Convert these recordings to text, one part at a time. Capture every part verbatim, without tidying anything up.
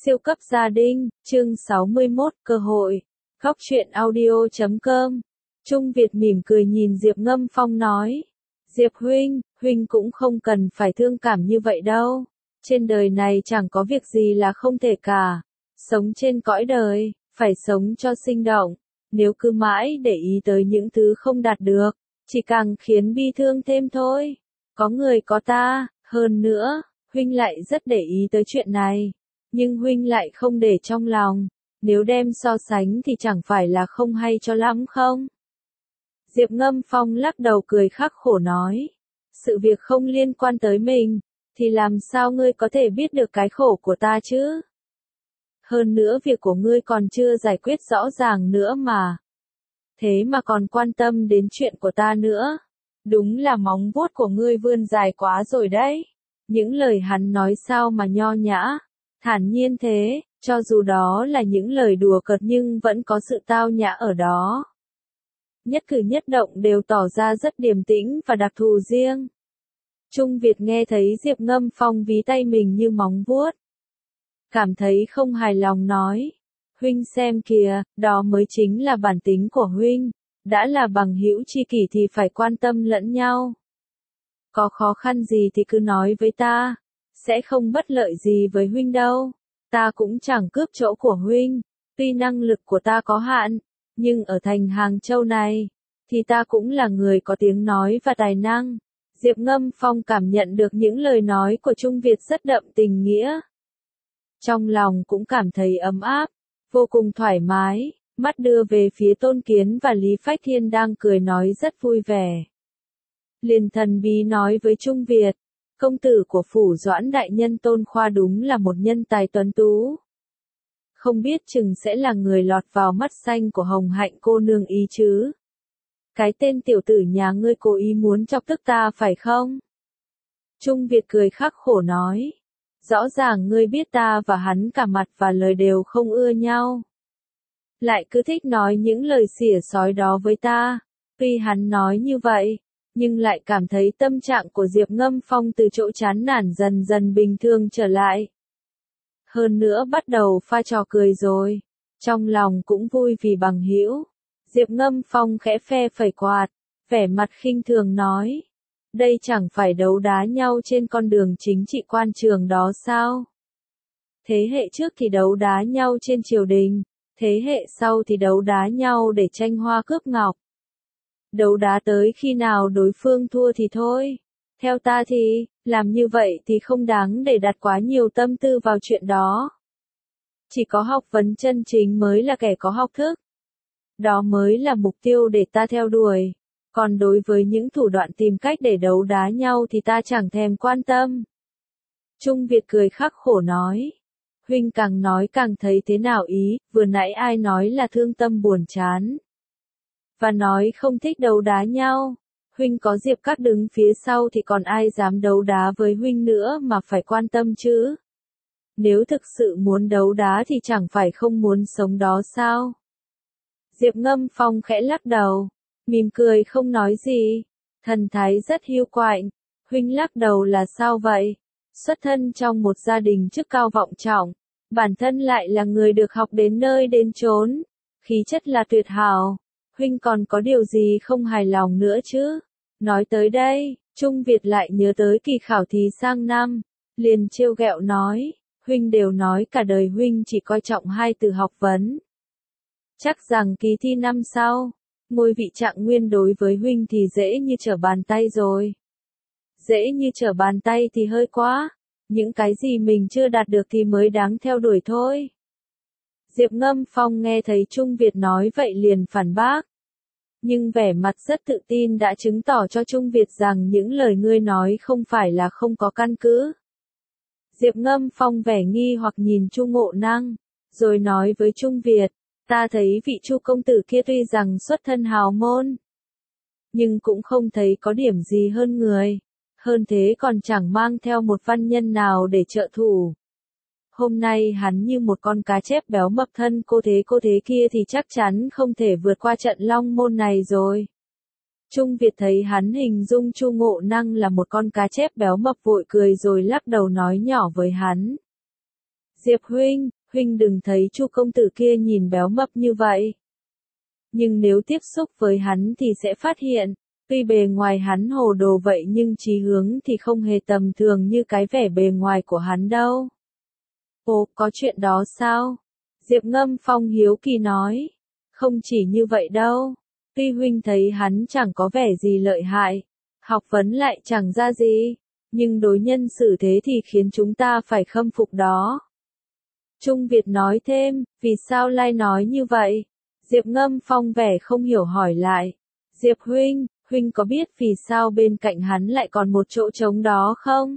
Siêu cấp gia đình, chương sáu mươi mốt, cơ hội. Góc truyện audio chấm com. Trung Việt mỉm cười nhìn Diệp Ngâm Phong nói. Diệp huynh, huynh cũng không cần phải thương cảm như vậy đâu. Trên đời này chẳng có việc gì là không thể cả. Sống trên cõi đời, phải sống cho sinh động. Nếu cứ mãi để ý tới những thứ không đạt được, chỉ càng khiến bi thương thêm thôi. Có người có ta, hơn nữa, huynh lại rất để ý tới chuyện này. Nhưng huynh lại không để trong lòng, nếu đem so sánh thì chẳng phải là không hay cho lắm không? Diệp Ngâm Phong lắc đầu cười khắc khổ nói, sự việc không liên quan tới mình, thì làm sao ngươi có thể biết được cái khổ của ta chứ? Hơn nữa việc của ngươi còn chưa giải quyết rõ ràng nữa mà. Thế mà còn quan tâm đến chuyện của ta nữa. Đúng là móng vuốt của ngươi vươn dài quá rồi đấy. Những lời hắn nói sao mà nho nhã. Thản nhiên thế, cho dù đó là những lời đùa cợt nhưng vẫn có sự tao nhã ở đó. Nhất cử nhất động đều tỏ ra rất điềm tĩnh và đặc thù riêng. Trung Việt nghe thấy Diệp Ngâm Phong ví tay mình như móng vuốt. Cảm thấy không hài lòng nói. Huynh xem kìa, đó mới chính là bản tính của huynh. Đã là bằng hữu tri kỷ thì phải quan tâm lẫn nhau. Có khó khăn gì thì cứ nói với ta. Sẽ không bất lợi gì với huynh đâu. Ta cũng chẳng cướp chỗ của huynh. Tuy năng lực của ta có hạn, nhưng ở thành Hàng Châu này, thì ta cũng là người có tiếng nói và tài năng. Diệp Ngâm Phong cảm nhận được những lời nói của Trung Việt rất đậm tình nghĩa. Trong lòng cũng cảm thấy ấm áp, vô cùng thoải mái, mắt đưa về phía Tôn Kiến và Lý Phách Thiên đang cười nói rất vui vẻ. Liền thần bí nói với Trung Việt. Công tử của phủ Doãn đại nhân Tôn Khoa đúng là một nhân tài tuấn tú. Không biết chừng sẽ là người lọt vào mắt xanh của Hồng Hạnh cô nương ý chứ. Cái tên tiểu tử nhà ngươi cố ý muốn chọc tức ta phải không? Trung Việt cười khắc khổ nói. Rõ ràng ngươi biết ta và hắn cả mặt và lời đều không ưa nhau. Lại cứ thích nói những lời xỉa xói đó với ta. Tuy hắn nói như vậy, nhưng lại cảm thấy tâm trạng của Diệp Ngâm Phong từ chỗ chán nản dần dần bình thường trở lại. Hơn nữa bắt đầu pha trò cười rồi. Trong lòng cũng vui vì bằng hữu. Diệp Ngâm Phong khẽ phe phẩy quạt, vẻ mặt khinh thường nói. Đây chẳng phải đấu đá nhau trên con đường chính trị quan trường đó sao? Thế hệ trước thì đấu đá nhau trên triều đình, thế hệ sau thì đấu đá nhau để tranh hoa cướp ngọc. Đấu đá tới khi nào đối phương thua thì thôi. Theo ta thì, làm như vậy thì không đáng để đặt quá nhiều tâm tư vào chuyện đó. Chỉ có học vấn chân chính mới là kẻ có học thức. Đó mới là mục tiêu để ta theo đuổi. Còn đối với những thủ đoạn tìm cách để đấu đá nhau thì ta chẳng thèm quan tâm. Trung Việt cười khắc khổ nói. Huynh càng nói càng thấy thế nào ý, vừa nãy ai nói là thương tâm buồn chán. Và nói không thích đấu đá nhau. Huynh có Diệp Các đứng phía sau thì còn ai dám đấu đá với huynh nữa mà phải quan tâm chứ. Nếu thực sự muốn đấu đá thì chẳng phải không muốn sống đó sao? Diệp Ngâm Phong khẽ lắc đầu, mỉm cười không nói gì, thần thái rất hiu quạnh. Huynh lắc đầu là sao vậy? Xuất thân trong một gia đình chức cao vọng trọng, bản thân lại là người được học đến nơi đến chốn, khí chất là tuyệt hảo. Huynh còn có điều gì không hài lòng nữa chứ? Nói tới đây, Trung Việt lại nhớ tới kỳ khảo thí sang năm, liền trêu ghẹo nói, huynh đều nói cả đời huynh chỉ coi trọng hai từ học vấn. Chắc rằng kỳ thi năm sau, ngôi vị trạng nguyên đối với huynh thì dễ như trở bàn tay rồi. Dễ như trở bàn tay thì hơi quá, những cái gì mình chưa đạt được thì mới đáng theo đuổi thôi. Diệp Ngâm Phong nghe thấy Trung Việt nói vậy liền phản bác. Nhưng vẻ mặt rất tự tin đã chứng tỏ cho Trung Việt rằng những lời ngươi nói không phải là không có căn cứ. Diệp Ngâm Phong vẻ nghi hoặc nhìn Chu Ngộ Năng, rồi nói với Trung Việt, ta thấy vị Chu công tử kia tuy rằng xuất thân hào môn, nhưng cũng không thấy có điểm gì hơn người, hơn thế còn chẳng mang theo một văn nhân nào để trợ thủ. Hôm nay hắn như một con cá chép béo mập thân cô thế cô thế kia thì chắc chắn không thể vượt qua trận Long Môn này rồi. Trung Việt thấy hắn hình dung Chu Ngộ Năng là một con cá chép béo mập vội cười rồi lắc đầu nói nhỏ với hắn. Diệp huynh, huynh đừng thấy Chu công tử kia nhìn béo mập như vậy. Nhưng nếu tiếp xúc với hắn thì sẽ phát hiện, tuy bề ngoài hắn hồ đồ vậy nhưng chí hướng thì không hề tầm thường như cái vẻ bề ngoài của hắn đâu. Ồ, có chuyện đó sao? Diệp Ngâm Phong hiếu kỳ nói. Không chỉ như vậy đâu. Tuy huynh thấy hắn chẳng có vẻ gì lợi hại, học vấn lại chẳng ra gì, nhưng đối nhân xử thế thì khiến chúng ta phải khâm phục đó. Trung Việt nói thêm, vì sao Lai nói như vậy? Diệp Ngâm Phong vẻ không hiểu hỏi lại. Diệp huynh, huynh có biết vì sao bên cạnh hắn lại còn một chỗ trống đó không?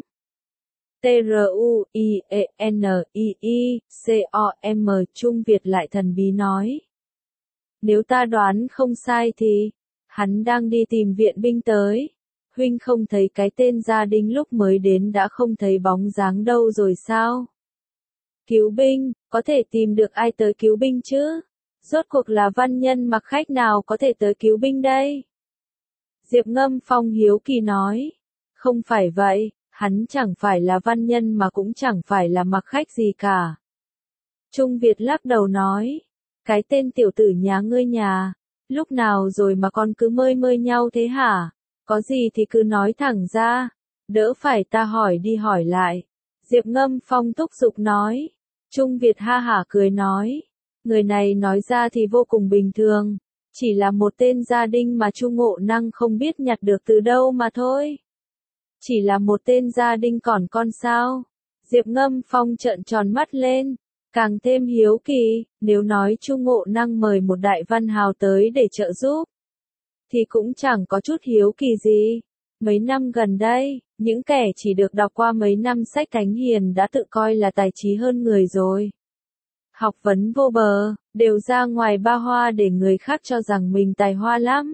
T R U I E N I I C O M Trung Việt lại thần bí nói. Nếu ta đoán không sai thì, hắn đang đi tìm viện binh tới. Huynh không thấy cái tên gia đình lúc mới đến đã không thấy bóng dáng đâu rồi sao? Cứu binh, có thể tìm được ai tới cứu binh chứ? Rốt cuộc là văn nhân mặc khách nào có thể tới cứu binh đây? Diệp Ngâm Phong hiếu kỳ nói. Không phải vậy, hắn chẳng phải là văn nhân mà cũng chẳng phải là mặc khách gì cả. Trung Việt lắc đầu nói. Cái tên tiểu tử nhà ngươi nhà, lúc nào rồi mà con cứ mơi mơi nhau thế hả? Có gì thì cứ nói thẳng ra, đỡ phải ta hỏi đi hỏi lại. Diệp Ngâm Phong thúc giục nói. Trung Việt ha hả cười nói. Người này nói ra thì vô cùng bình thường, chỉ là một tên gia đình mà Chu Ngộ Năng không biết nhặt được từ đâu mà thôi. Chỉ là một tên gia đình còn con sao? Diệp Ngâm Phong trợn tròn mắt lên. Càng thêm hiếu kỳ, nếu nói Chu Ngộ Năng mời một đại văn hào tới để trợ giúp, thì cũng chẳng có chút hiếu kỳ gì. Mấy năm gần đây, những kẻ chỉ được đọc qua mấy năm sách thánh hiền đã tự coi là tài trí hơn người rồi. Học vấn vô bờ, đều ra ngoài ba hoa để người khác cho rằng mình tài hoa lắm.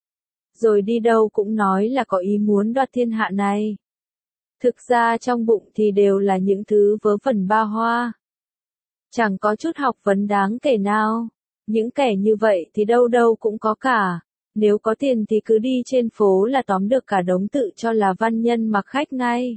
Rồi đi đâu cũng nói là có ý muốn đoạt thiên hạ này. Thực ra trong bụng thì đều là những thứ vớ vẩn ba hoa. Chẳng có chút học vấn đáng kể nào. Những kẻ như vậy thì đâu đâu cũng có cả. Nếu có tiền thì cứ đi trên phố là tóm được cả đống tự cho là văn nhân mặc khách ngay.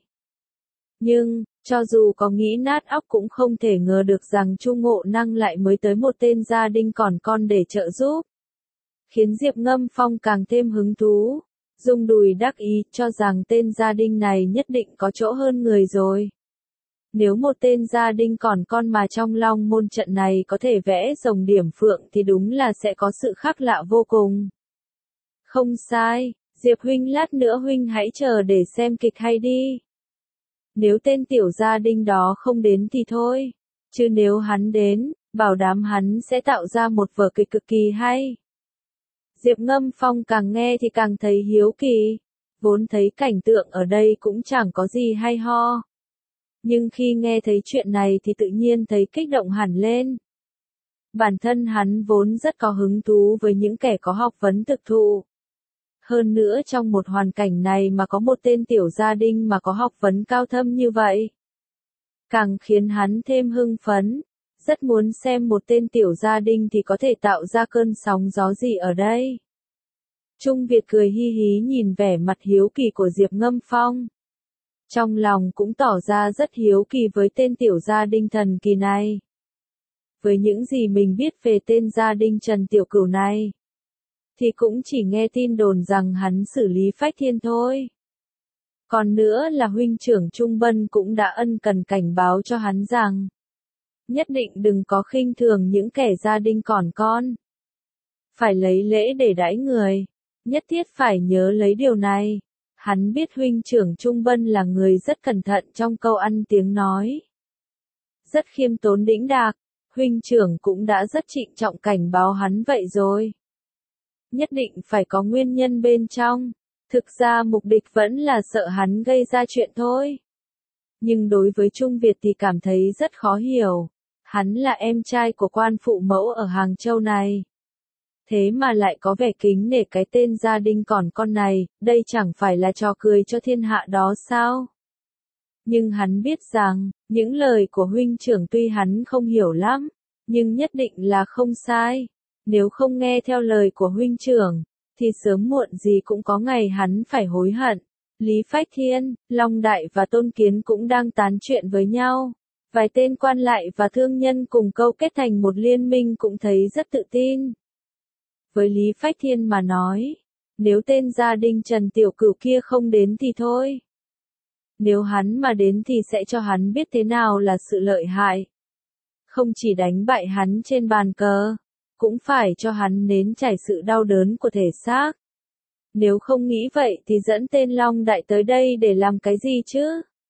Nhưng, cho dù có nghĩ nát óc cũng không thể ngờ được rằng Chu Ngộ Năng lại mới tới một tên gia đình còn con để trợ giúp. Khiến Diệp Ngâm Phong càng thêm hứng thú. Rung đùi đắc ý cho rằng tên gia đình này nhất định có chỗ hơn người rồi. Nếu một tên gia đình còn con mà trong Long Môn trận này có thể vẽ rồng điểm phượng thì đúng là sẽ có sự khác lạ vô cùng. Không sai, Diệp huynh lát nữa huynh hãy chờ để xem kịch hay đi. Nếu tên tiểu gia đình đó không đến thì thôi, chứ nếu hắn đến, bảo đảm hắn sẽ tạo ra một vở kịch cực kỳ hay. Diệp Ngâm Phong càng nghe thì càng thấy hiếu kỳ, vốn thấy cảnh tượng ở đây cũng chẳng có gì hay ho. Nhưng khi nghe thấy chuyện này thì tự nhiên thấy kích động hẳn lên. Bản thân hắn vốn rất có hứng thú với những kẻ có học vấn thực thụ. Hơn nữa trong một hoàn cảnh này mà có một tên tiểu gia đình mà có học vấn cao thâm như vậy, càng khiến hắn thêm hưng phấn, rất muốn xem một tên tiểu gia đình thì có thể tạo ra cơn sóng gió gì ở đây. Trung Việt cười hi hí nhìn vẻ mặt hiếu kỳ của Diệp Ngâm Phong. Trong lòng cũng tỏ ra rất hiếu kỳ với tên tiểu gia đình thần kỳ này. Với những gì mình biết về tên gia đình Trần Tiểu Cửu này, thì cũng chỉ nghe tin đồn rằng hắn xử lý phách thiên thôi. Còn nữa là huynh trưởng Trung Bân cũng đã ân cần cảnh báo cho hắn rằng, nhất định đừng có khinh thường những kẻ gia đình còn con. Phải lấy lễ để đãi người, nhất thiết phải nhớ lấy điều này. Hắn biết huynh trưởng Trung Bân là người rất cẩn thận trong câu ăn tiếng nói. Rất khiêm tốn đĩnh đạc, huynh trưởng cũng đã rất trịnh trọng cảnh báo hắn vậy rồi. Nhất định phải có nguyên nhân bên trong, thực ra mục đích vẫn là sợ hắn gây ra chuyện thôi. Nhưng đối với Trung Việt thì cảm thấy rất khó hiểu, hắn là em trai của quan phụ mẫu ở Hàng Châu này. Thế mà lại có vẻ kính nể cái tên gia đình còn con này, đây chẳng phải là trò cười cho thiên hạ đó sao? Nhưng hắn biết rằng, những lời của huynh trưởng tuy hắn không hiểu lắm, nhưng nhất định là không sai. Nếu không nghe theo lời của huynh trưởng, thì sớm muộn gì cũng có ngày hắn phải hối hận. Lý Phách Thiên, Long Đại và Tôn Kiến cũng đang tán chuyện với nhau. Vài tên quan lại và thương nhân cùng câu kết thành một liên minh cũng thấy rất tự tin. Với Lý Phách Thiên mà nói, nếu tên gia đình Trần Tiểu Cửu kia không đến thì thôi. Nếu hắn mà đến thì sẽ cho hắn biết thế nào là sự lợi hại. Không chỉ đánh bại hắn trên bàn cờ, cũng phải cho hắn nếm trải sự đau đớn của thể xác. Nếu không nghĩ vậy thì dẫn tên Long Đại tới đây để làm cái gì chứ?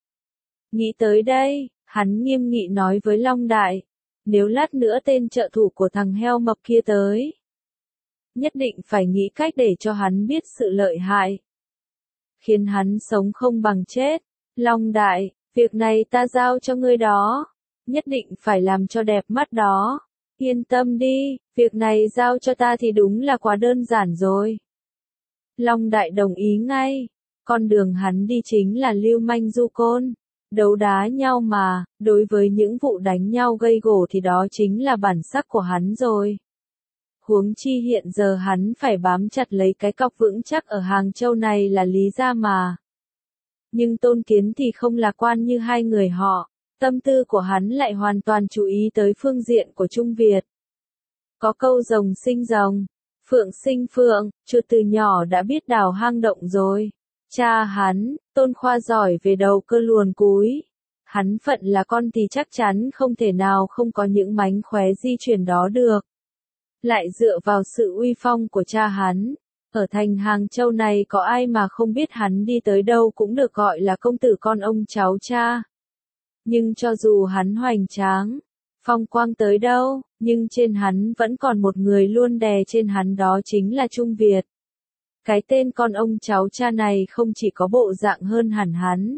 Nghĩ tới đây, hắn nghiêm nghị nói với Long Đại, nếu lát nữa tên trợ thủ của thằng heo mập kia tới, nhất định phải nghĩ cách để cho hắn biết sự lợi hại. Khiến hắn sống không bằng chết. Long Đại, việc này ta giao cho ngươi đó. Nhất định phải làm cho đẹp mắt đó. Yên tâm đi, việc này giao cho ta thì đúng là quá đơn giản rồi. Long Đại đồng ý ngay. Con đường hắn đi chính là lưu manh du côn. Đấu đá nhau mà, đối với những vụ đánh nhau gây gổ thì đó chính là bản sắc của hắn rồi. Huống chi hiện giờ hắn phải bám chặt lấy cái cọc vững chắc ở Hàng Châu này là Lý gia mà. Nhưng Tôn Kiến thì không lạc quan như hai người họ, tâm tư của hắn lại hoàn toàn chú ý tới phương diện của Trung Việt. Có câu rồng sinh rồng, phượng sinh phượng, chuột từ nhỏ đã biết đào hang động rồi. Cha hắn, Tôn Khoa giỏi về đầu cơ luồn cúi. Hắn phận là con thì chắc chắn không thể nào không có những mánh khóe di chuyển đó được. Lại dựa vào sự uy phong của cha hắn, ở thành Hàng Châu này có ai mà không biết hắn đi tới đâu cũng được gọi là công tử con ông cháu cha. Nhưng cho dù hắn hoành tráng, phong quang tới đâu, nhưng trên hắn vẫn còn một người luôn đè trên hắn, đó chính là Trung Việt. Cái tên con ông cháu cha này không chỉ có bộ dạng hơn hẳn hắn,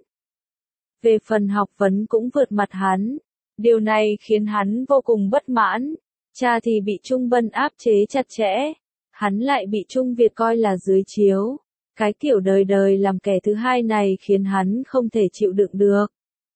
về phần học vấn cũng vượt mặt hắn. Điều này khiến hắn vô cùng bất mãn. Cha thì bị Trung Bân áp chế chặt chẽ, hắn lại bị Trung Việt coi là dưới chiếu. Cái kiểu đời đời làm kẻ thứ hai này khiến hắn không thể chịu đựng được.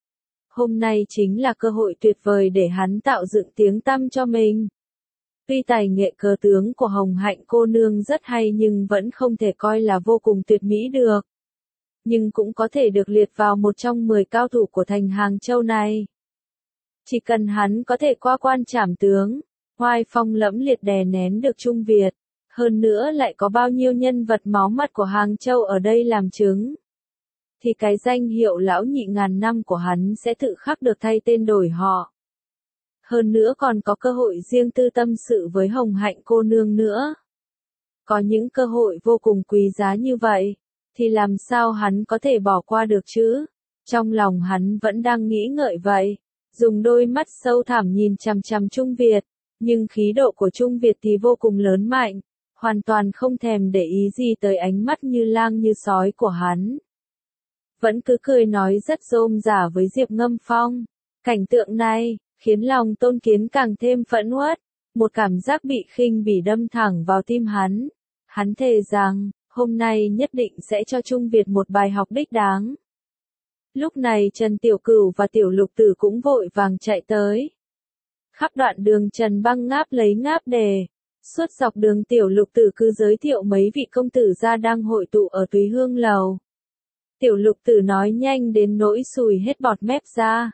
Hôm nay chính là cơ hội tuyệt vời để hắn tạo dựng tiếng tăm cho mình. Tuy tài nghệ cờ tướng của Hồng Hạnh cô nương rất hay nhưng vẫn không thể coi là vô cùng tuyệt mỹ được. Nhưng cũng có thể được liệt vào một trong mười cao thủ của thành Hàng Châu này. Chỉ cần hắn có thể qua quan trảm tướng, oai phong lẫm liệt đè nén được Trung Việt, hơn nữa lại có bao nhiêu nhân vật máu mặt của Hàng Châu ở đây làm chứng, thì cái danh hiệu lão nhị ngàn năm của hắn sẽ tự khắc được thay tên đổi họ. Hơn nữa còn có cơ hội riêng tư tâm sự với Hồng Hạnh cô nương nữa. Có những cơ hội vô cùng quý giá như vậy, thì làm sao hắn có thể bỏ qua được chứ? Trong lòng hắn vẫn đang nghĩ ngợi vậy, dùng đôi mắt sâu thẳm nhìn chằm chằm Trung Việt, nhưng khí độ của Trung Việt thì vô cùng lớn mạnh, hoàn toàn không thèm để ý gì tới ánh mắt như lang như sói của hắn. Vẫn cứ cười nói rất rôm rả với Diệp Ngâm Phong. Cảnh tượng này khiến lòng Tôn Kiến càng thêm phẫn uất, một cảm giác bị khinh bỉ đâm thẳng vào tim hắn. Hắn thề rằng, hôm nay nhất định sẽ cho Trung Việt một bài học đích đáng. Lúc này Trần Tiểu Cửu và Tiểu Lục Tử cũng vội vàng chạy tới. Khắp đoạn đường Trần Băng ngáp lấy ngáp đề. Suốt dọc đường Tiểu Lục Tử cứ giới thiệu mấy vị công tử gia đang hội tụ ở Túy Hương Lầu. Tiểu Lục Tử nói nhanh đến nỗi sùi hết bọt mép ra.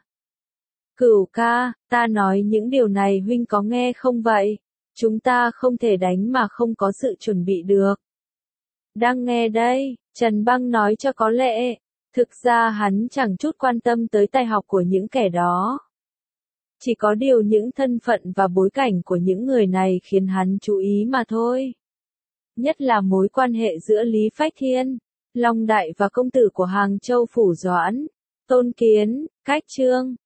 Cửu ca, ta nói những điều này huynh có nghe không vậy? Chúng ta không thể đánh mà không có sự chuẩn bị được. Đang nghe đây, Trần Băng nói cho có lệ. Thực ra hắn chẳng chút quan tâm tới tài học của những kẻ đó. Chỉ có điều những thân phận và bối cảnh của những người này khiến hắn chú ý mà thôi. Nhất là mối quan hệ giữa Lý Phách Thiên, Long Đại và công tử của Hàng Châu Phủ Doãn, Tôn Kiến, Cách Trương.